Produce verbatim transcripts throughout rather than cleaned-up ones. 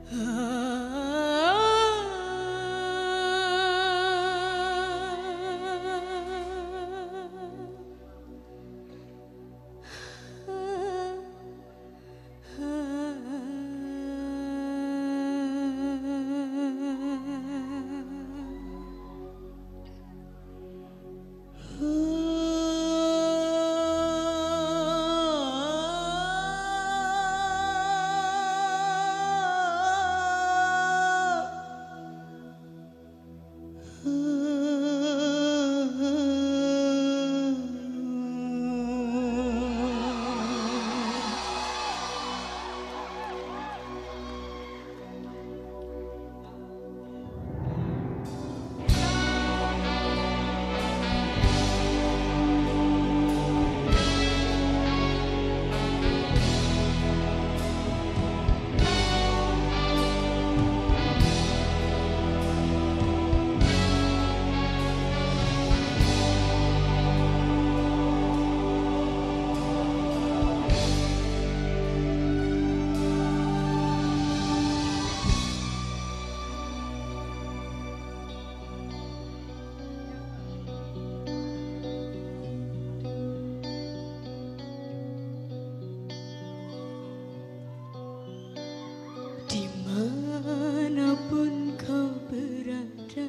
Dimanapun kau berada,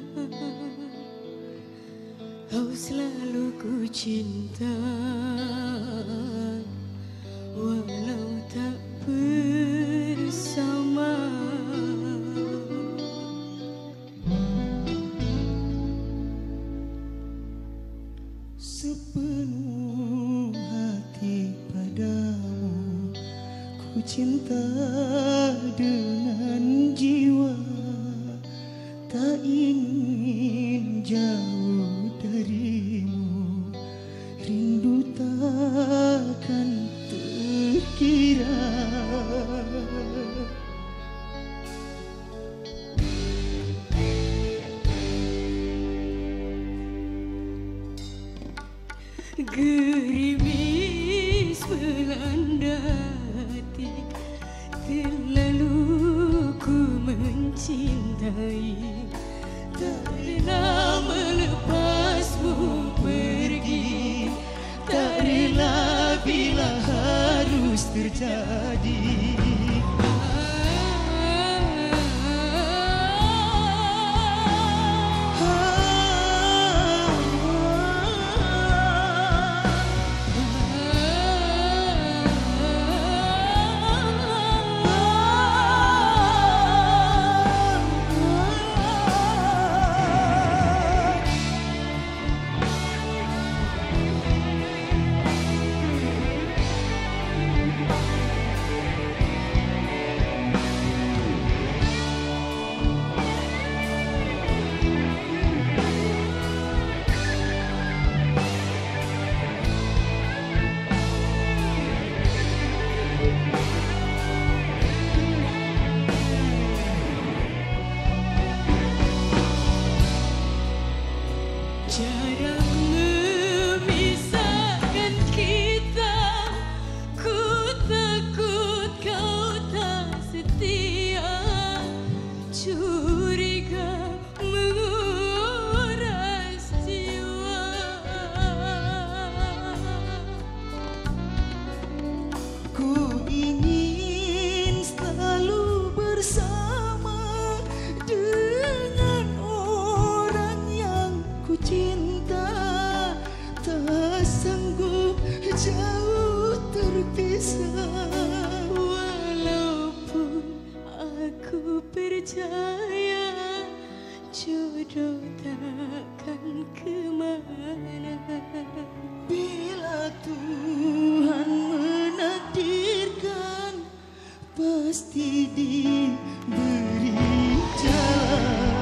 kau selalu ku cinta, walau tak bersama. Sepenuh hati padamu ku cinta dengan jiwa, tak ingin jauh darimu, rindu takkan terkira. Gerimis melanda hati, terlalu ku mencintai, tak rela melepasmu pergi, tak rela bila harus terjadi. Jarang memisahkan kita, ku takut kau tak setia, curiga menguras jiwa. Ku ingin selalu bersama dengan orang yang ku cinta, tak sanggup jauh terpisah. Walaupun aku percaya jodoh takkan kemana, Bila Tuhan menakdirkan, pasti diberi jalan.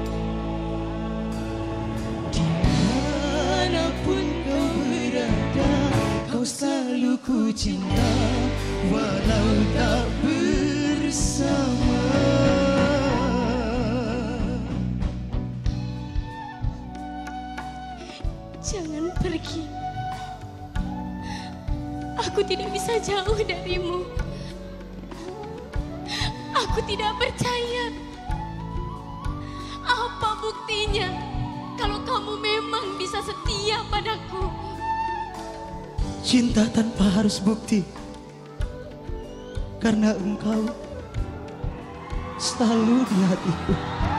dimanapun kau berada. kau selalu ku cinta walau tak bersama. Jangan pergi. Aku tidak bisa jauh darimu. Aku tidak percaya. Apa buktinya kalau kamu memang bisa setia padaku? Cinta tanpa harus bukti, karena engkau selalu di hatiku.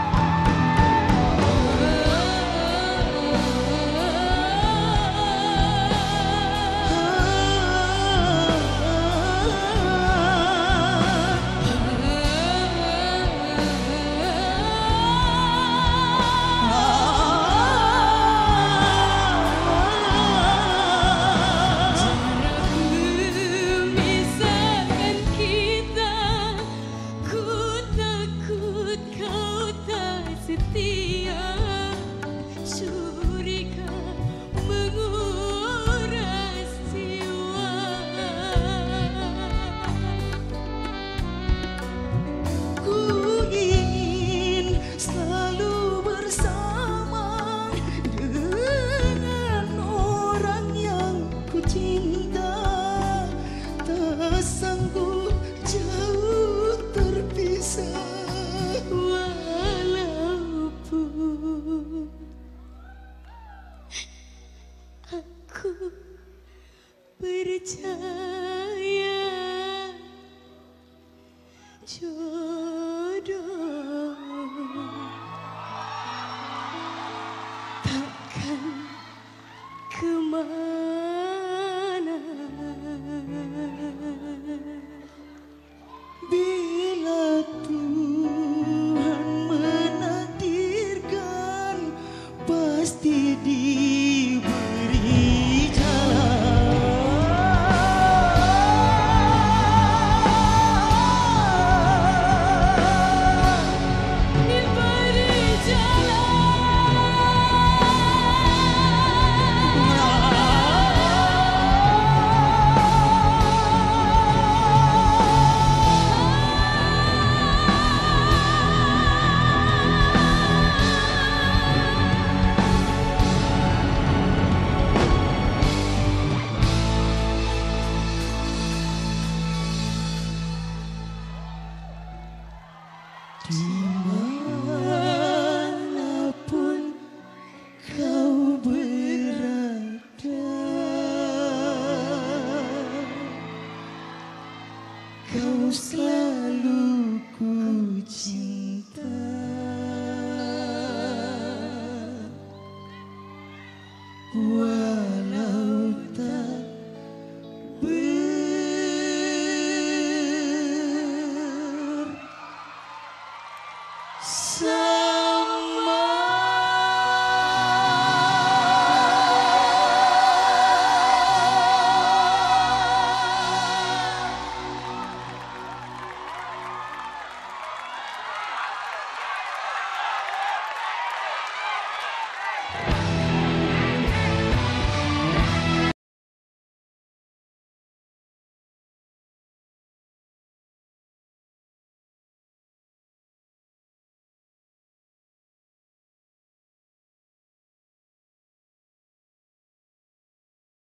Aku percaya jodoh takkan kemana. Bila Tuhan menakdirkan, pasti diberi jalan. Diberi Dimanapun kau berada, kau selalu